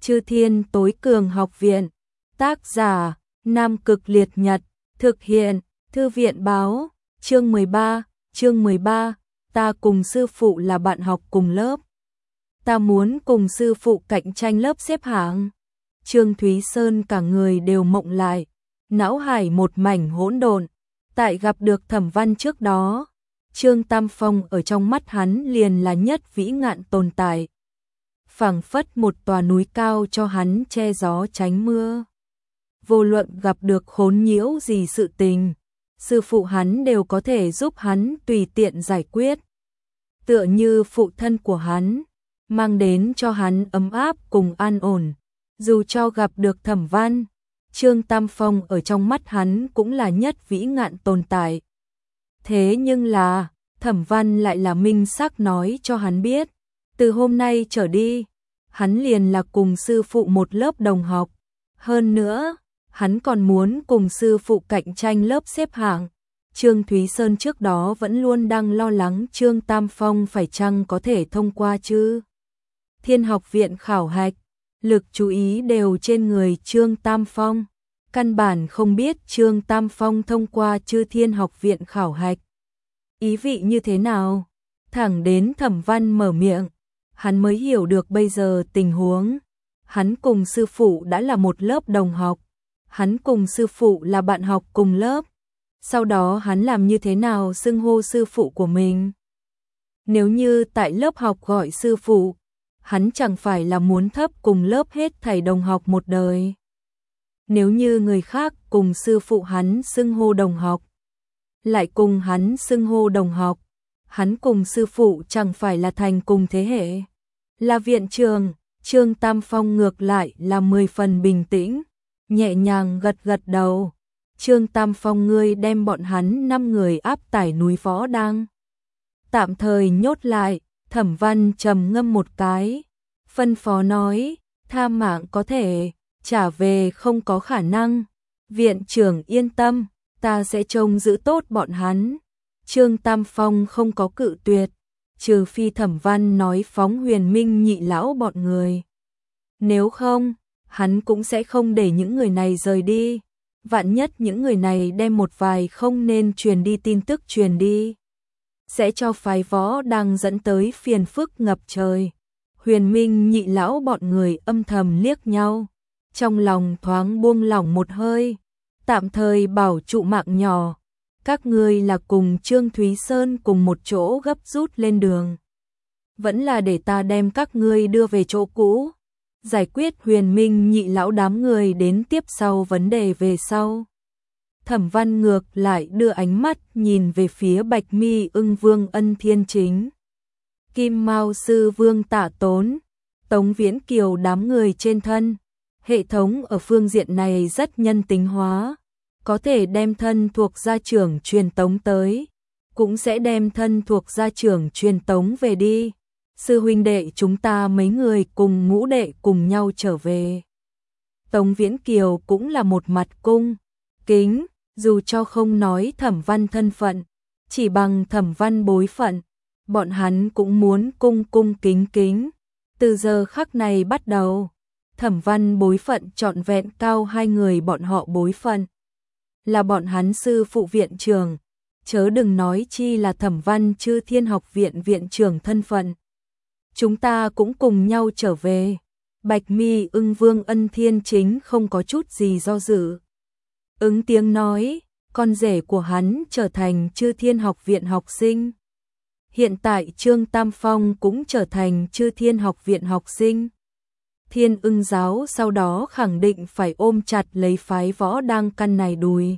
Chư Thiên Tối Cường Học Viện. Tác giả: Nam Cực Liệt Nhật. Thực hiện: Thư viện báo. Chương 13, ta cùng sư phụ là bạn học cùng lớp. Ta muốn cùng sư phụ cạnh tranh lớp xếp hạng. Trương Thúy Sơn cả người đều mộng lại, não hải một mảnh hỗn độn. Tại gặp được Thẩm Văn trước đó, Trương Tam Phong ở trong mắt hắn liền là nhất vĩ ngạn tồn tại, phảng phất một tòa núi cao cho hắn che gió tránh mưa. Vô luận gặp được khốn nhiễu gì sự tình, sư phụ hắn đều có thể giúp hắn tùy tiện giải quyết. Tựa như phụ thân của hắn, mang đến cho hắn ấm áp cùng an ổn. Dù cho gặp được Thẩm Văn, Trương Tam Phong ở trong mắt hắn cũng là nhất vĩ ngạn tồn tại. Thế nhưng là, Thẩm Văn lại là minh xác nói cho hắn biết, từ hôm nay trở đi, hắn liền là cùng sư phụ một lớp đồng học. Hơn nữa, hắn còn muốn cùng sư phụ cạnh tranh lớp xếp hạng. Trương Thúy Sơn trước đó vẫn luôn đang lo lắng Trương Tam Phong phải chăng có thể thông qua Chư Thiên Học Viện khảo hạch. Lực chú ý đều trên người Trương Tam Phong, căn bản không biết Trương Tam Phong thông qua Chư Thiên Học Viện khảo hạch ý vị như thế nào. Thẳng đến Thẩm Văn mở miệng, hắn mới hiểu được bây giờ tình huống. Hắn cùng sư phụ đã là một lớp đồng học, hắn cùng sư phụ là bạn học cùng lớp. Sau đó hắn làm như thế nào xưng hô sư phụ của mình? Nếu như tại lớp học gọi sư phụ, hắn chẳng phải là muốn thấp cùng lớp hết thảy đồng học một đời. Nếu như người khác cùng sư phụ hắn xưng hô đồng học, lại cùng hắn xưng hô đồng học, hắn cùng sư phụ chẳng phải là thành cùng thế hệ. Là viện trường, Trương Tam Phong ngược lại là 10 phần bình tĩnh, nhẹ nhàng gật gật đầu. Trương Tam Phong, ngươi đem bọn hắn 5 người áp tải núi Võ Đang tạm thời nhốt lại. Thẩm Văn trầm ngâm một cái, phân phó nói, tha mạng có thể, trả về không có khả năng. Viện trưởng yên tâm, ta sẽ trông giữ tốt bọn hắn. Trương Tam Phong không có cự tuyệt, trừ phi Thẩm Văn nói phóng Huyền Minh nhị lão bọn người. Nếu không, hắn cũng sẽ không để những người này rời đi. Vạn nhất những người này đem một vài không nên truyền đi tin tức truyền đi, sẽ cho phái Võ Đang dẫn tới phiền phức ngập trời. Huyền Minh nhị lão bọn người âm thầm liếc nhau, trong lòng thoáng buông lỏng một hơi, tạm thời bảo trụ mạng nhỏ. Các ngươi là cùng Trương Thúy Sơn cùng một chỗ gấp rút lên đường, vẫn là để ta đem các ngươi đưa về chỗ cũ, giải quyết Huyền Minh nhị lão đám người đến tiếp sau vấn đề về sau. Thẩm Văn ngược lại đưa ánh mắt nhìn về phía Bạch Mi Ưng Vương Ân Thiên Chính, Kim Mao Sư Vương Tạ Tốn, Tống Viễn Kiều đám người trên thân. Hệ thống ở phương diện này rất nhân tính hóa, có thể đem thân thuộc gia trưởng truyền tống tới, cũng sẽ đem thân thuộc gia trưởng truyền tống về đi. Sư huynh đệ chúng ta mấy người cùng ngũ đệ cùng nhau trở về. Tống Viễn Kiều cũng là một mặt cung kính, dù cho không nói Thẩm Văn thân phận, chỉ bằng Thẩm Văn bối phận, bọn hắn cũng muốn cung cung kính kính. Từ giờ khắc này bắt đầu, Thẩm Văn bối phận trọn vẹn cao hai người bọn họ bối phận, là bọn hắn sư phụ viện trưởng, chớ đừng nói chi là Thẩm Văn Chư Thiên Học Viện viện trưởng thân phận. Chúng ta cũng cùng nhau trở về. Bạch Mi Ưng Vương Ân Thiên Chính không có chút gì do dự, ứng tiếng nói, con rể của hắn trở thành Chư Thiên Học Viện học sinh. Hiện tại Trương Tam Phong cũng trở thành Chư Thiên Học Viện học sinh. Thiên Ưng giáo sau đó khẳng định phải ôm chặt lấy phái Võ Đang căn này đùi.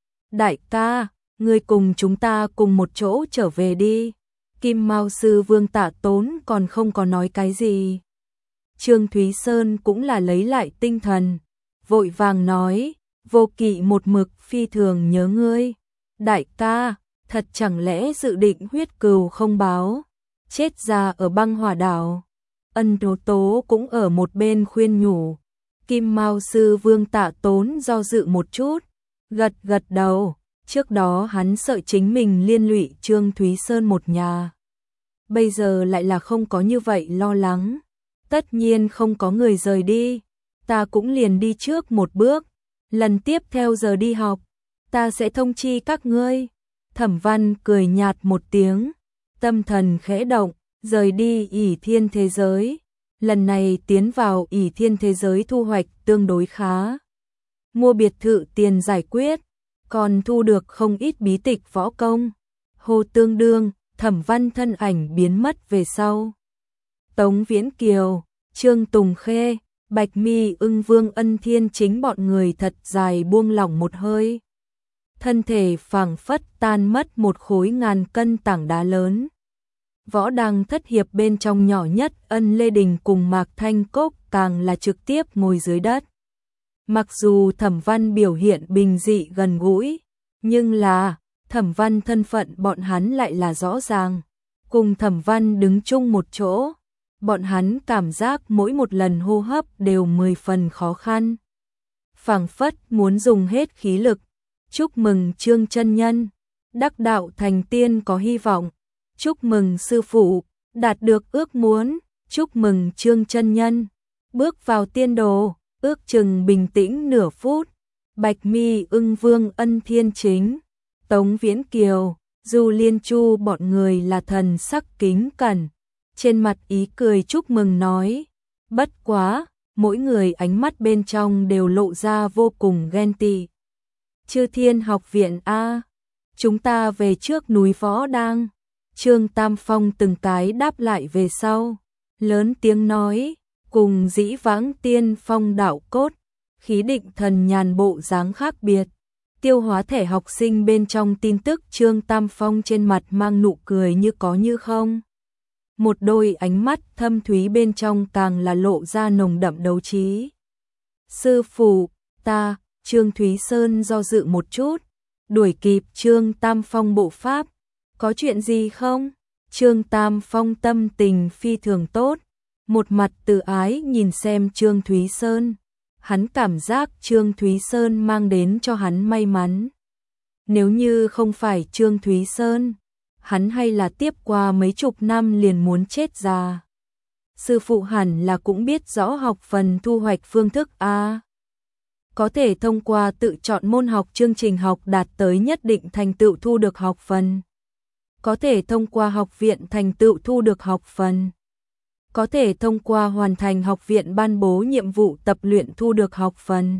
Đại ca, ngươi cùng chúng ta cùng một chỗ trở về đi. Kim Mao Sư Vương Tạ Tốn còn không có nói cái gì. Trương Thúy Sơn cũng là lấy lại tinh thần, vội vàng nói, Vô Kỵ một mực phi thường nhớ ngươi. Đại ca, thật chẳng lẽ dự định huyết cừu không báo, chết ra ở băng hỏa đảo. Ân Tố Tố cũng ở một bên khuyên nhủ. Kim Mao Sư Vương Tạ Tốn do dự một chút, gật gật đầu. Trước đó hắn sợ chính mình liên lụy Trương Thúy Sơn một nhà, bây giờ lại là không có như vậy lo lắng. Tất nhiên không có người rời đi, ta cũng liền đi trước một bước, lần tiếp theo giờ đi học, ta sẽ thông chi các ngươi. Thẩm Văn cười nhạt một tiếng, tâm thần khẽ động, rời đi ỷ thiên thế giới. Lần này tiến vào ỷ thiên thế giới thu hoạch tương đối khá. Mua biệt thự tiền giải quyết, còn thu được không ít bí tịch võ công. Hồ tương đương, Thẩm Văn thân ảnh biến mất về sau. Tống Viễn Kiều, Trương Tùng Khê, Bạch Mi Ưng Vương Ân Thiên Chính bọn người thật dài buông lỏng một hơi. Thân thể phảng phất tan mất một khối ngàn cân tảng đá lớn. Võ Đăng thất hiệp bên trong nhỏ nhất Ân Lê Đình cùng Mạc Thanh Cốc càng là trực tiếp ngồi dưới đất. Mặc dù Thẩm Văn biểu hiện bình dị gần gũi, nhưng là Thẩm Văn thân phận bọn hắn lại là rõ ràng. Cùng Thẩm Văn đứng chung một chỗ, bọn hắn cảm giác mỗi một lần hô hấp đều 10 phần khó khăn. Phảng phất muốn dùng hết khí lực. Chúc mừng Trương chân nhân, đắc đạo thành tiên có hy vọng. Chúc mừng sư phụ, đạt được ước muốn. Chúc mừng Trương chân nhân, bước vào tiên đồ. Ước chừng bình tĩnh nửa phút. Bạch Mi Ưng Vương Ân Thiên Chính, Tống Viễn Kiều, Du Liên Chu bọn người là thần sắc kính cẩn, trên mặt ý cười chúc mừng nói. Bất quá, mỗi người ánh mắt bên trong đều lộ ra vô cùng ghen tị. Chư Thiên học viện a, chúng ta về trước núi Võ Đăng. Trương Tam Phong từng cái đáp lại về sau, lớn tiếng nói, cùng Dĩ Vãng Tiên Phong đạo cốt, khí định thần nhàn bộ dáng khác biệt. Tiêu hóa thẻ học sinh bên trong tin tức Trương Tam Phong trên mặt mang nụ cười như có như không. Một đôi ánh mắt thâm thúy bên trong càng là lộ ra nồng đậm đấu trí. Sư phụ, ta, Trương Thúy Sơn do dự một chút, đuổi kịp Trương Tam Phong bộ pháp. Có chuyện gì không? Trương Tam Phong tâm tình phi thường tốt, một mặt từ ái nhìn xem Trương Thúy Sơn. Hắn cảm giác Trương Thúy Sơn mang đến cho hắn may mắn. Nếu như không phải Trương Thúy Sơn, hắn hay là tiếp qua mấy chục năm liền muốn chết già. Sư phụ hẳn là cũng biết rõ học phần thu hoạch phương thức a. Có thể thông qua tự chọn môn học chương trình học đạt tới nhất định thành tựu thu được học phần. Có thể thông qua học viện thành tựu thu được học phần. Có thể thông qua hoàn thành học viện ban bố nhiệm vụ tập luyện thu được học phần.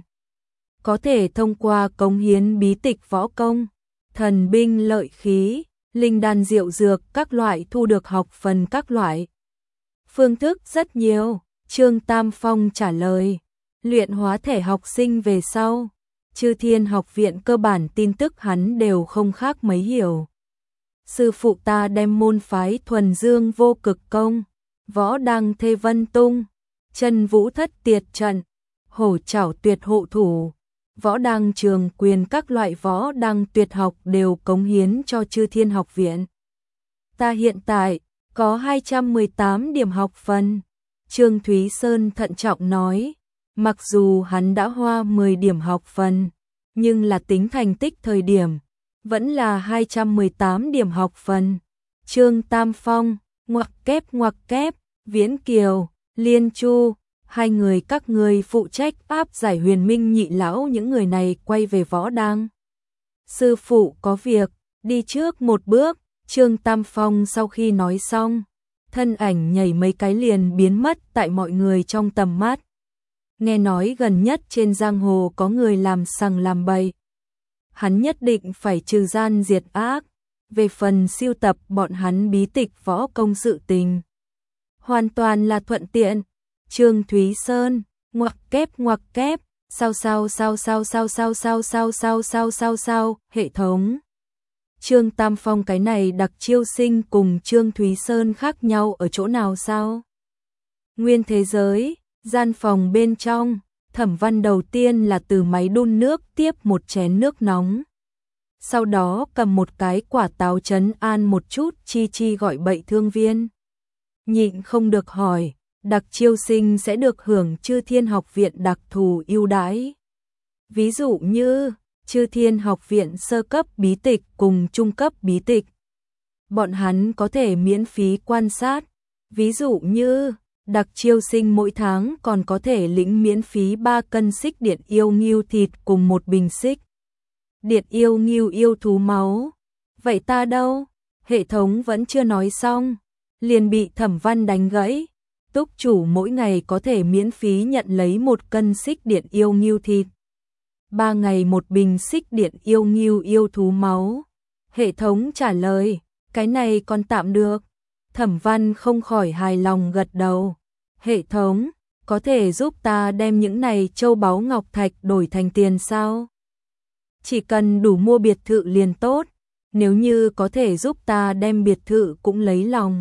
Có thể thông qua cống hiến bí tịch võ công, thần binh lợi khí, linh đan diệu dược các loại thu được học phần các loại. Phương thức rất nhiều, Trương Tam Phong trả lời. Luyện hóa thẻ học sinh về sau, Chư Thiên học viện cơ bản tin tức hắn đều không khác mấy hiểu. Sư phụ ta đem môn phái thuần dương vô cực công, Võ Đăng Thê Vân Tung, Chân Vũ Thất Tiệt Trận, Hổ Trảo Tuyệt Hộ Thủ, Võ Đăng Trường Quyền các loại võ đăng tuyệt học đều cống hiến cho Chư Thiên học viện. Ta hiện tại có 218 điểm học phần. Trương Thúy Sơn thận trọng nói, mặc dù hắn đã hoa 10 điểm học phần, nhưng là tính thành tích thời điểm, vẫn là 218 điểm học phần. Trương Tam Phong, ngoặc kép, Viễn Kiều, Liên Chu, hai người các người phụ trách áp giải Huyền Minh nhị lão những người này quay về Võ Đăng. Sư phụ có việc, đi trước một bước. Trương Tam Phong sau khi nói xong, thân ảnh nhảy mấy cái liền biến mất tại mọi người trong tầm mắt. Nghe nói gần nhất trên giang hồ có người làm sằng làm bậy. Hắn nhất định phải trừ gian diệt ác. Về phần siêu tập bọn hắn bí tịch võ công sự tình, hoàn toàn là thuận tiện. Trương Thúy Sơn, ngoặc kép, sao, hệ thống. Trương Tam Phong cái này đặc chiêu sinh cùng Trương Thúy Sơn khác nhau ở chỗ nào sao? Nguyên thế giới, gian phòng bên trong, Thẩm Văn đầu tiên là từ máy đun nước tiếp một chén nước nóng. Sau đó cầm một cái quả táo trấn an một chút chi gọi bậy thương viên. Nhịn không được hỏi, đặc chiêu sinh sẽ được hưởng Chư Thiên học viện đặc thù ưu đãi. Ví dụ như Chư Thiên học viện sơ cấp bí tịch cùng trung cấp bí tịch. Bọn hắn có thể miễn phí quan sát. Ví dụ như Đặc chiêu sinh mỗi tháng còn có thể lĩnh miễn phí 3 cân xích điện yêu ngưu thịt cùng một bình xích điện yêu ngưu yêu thú máu. Vậy ta đâu? Hệ thống vẫn chưa nói xong, liền bị Thẩm Văn đánh gãy. Túc chủ mỗi ngày có thể miễn phí nhận lấy 1 cân xích điện yêu ngưu thịt, 3 ngày 1 bình xích điện yêu ngưu yêu thú máu. Hệ thống trả lời, cái này còn tạm được. Thẩm Văn không khỏi hài lòng gật đầu. Hệ thống, có thể giúp ta đem những này châu báu ngọc thạch đổi thành tiền sao? Chỉ cần đủ mua biệt thự liền tốt, nếu như có thể giúp ta đem biệt thự cũng lấy lòng.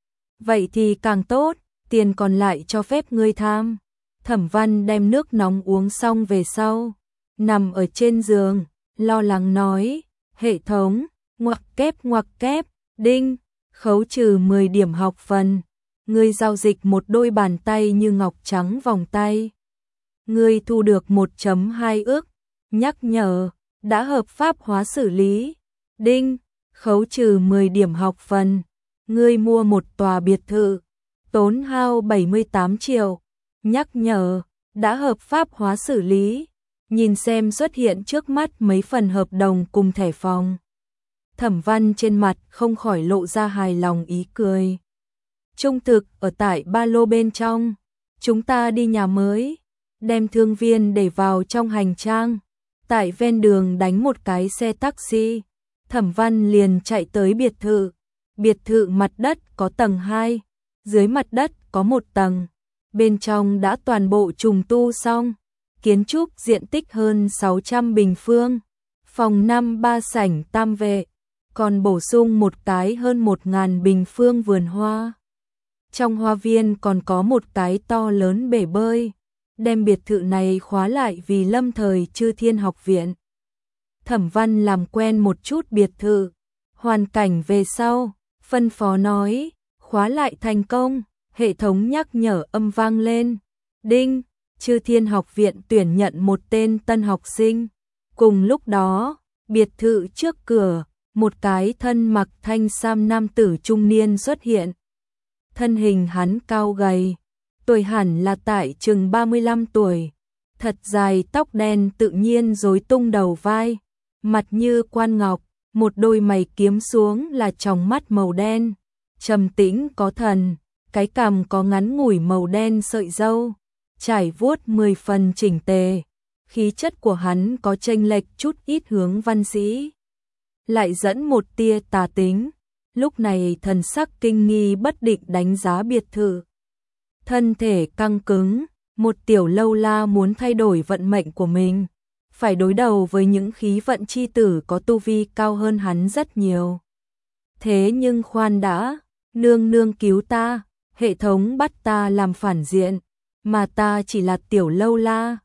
Vậy thì càng tốt, tiền còn lại cho phép ngươi tham. Thẩm Văn đem nước nóng uống xong về sau, nằm ở trên giường, lo lắng nói, hệ thống, ngoặc kép, đinh, khấu trừ 10 điểm học phần. Ngươi giao dịch một đôi bàn tay như ngọc trắng vòng tay. Ngươi thu được 1.2 ức, nhắc nhở, đã hợp pháp hóa xử lý. Đinh, khấu trừ 10 điểm học phần. Ngươi mua một tòa biệt thự, tốn hao 78 triệu. Nhắc nhở, đã hợp pháp hóa xử lý. Nhìn xem xuất hiện trước mắt mấy phần hợp đồng cùng thẻ phòng. Thẩm Văn trên mặt không khỏi lộ ra hài lòng ý cười. Trung thực ở tại ba lô bên trong. Chúng ta đi nhà mới, đem thương viên để vào trong hành trang. Tại ven đường đánh một cái xe taxi. Thẩm Văn liền chạy tới biệt thự. Biệt thự mặt đất có tầng 2, dưới mặt đất có 1 tầng. Bên trong đã toàn bộ trùng tu xong. Kiến trúc diện tích hơn 600 bình phương. Phòng 5 3 sảnh tam vệ. Còn bổ sung một cái hơn 1.000 bình phương vườn hoa. Trong hoa viên còn có một cái to lớn bể bơi. Đem biệt thự này khóa lại vì lâm thời Chư Thiên học viện. Thẩm Văn làm quen một chút biệt thự, hoàn cảnh về sau, phân phó nói, khóa lại thành công. Hệ thống nhắc nhở âm vang lên. Đinh, Chư Thiên học viện tuyển nhận một tên tân học sinh. Cùng lúc đó, biệt thự trước cửa, một cái thân mặc thanh sam nam tử trung niên xuất hiện. Thân hình hắn cao gầy, tuổi hẳn là tại chừng 35 tuổi, thật dài tóc đen tự nhiên rối tung đầu vai, mặt như quan ngọc, một đôi mày kiếm xuống là tròng mắt màu đen, trầm tĩnh có thần, cái cằm có ngắn ngủi màu đen sợi râu, trải vuốt 10 phần chỉnh tề, khí chất của hắn có chênh lệch chút ít hướng văn sĩ, lại dẫn một tia tà tính. Lúc này thần sắc kinh nghi bất định đánh giá biệt thự. Thân thể căng cứng, một tiểu lâu la muốn thay đổi vận mệnh của mình, phải đối đầu với những khí vận chi tử có tu vi cao hơn hắn rất nhiều. Thế nhưng khoan đã, nương nương cứu ta, hệ thống bắt ta làm phản diện, mà ta chỉ là tiểu lâu la,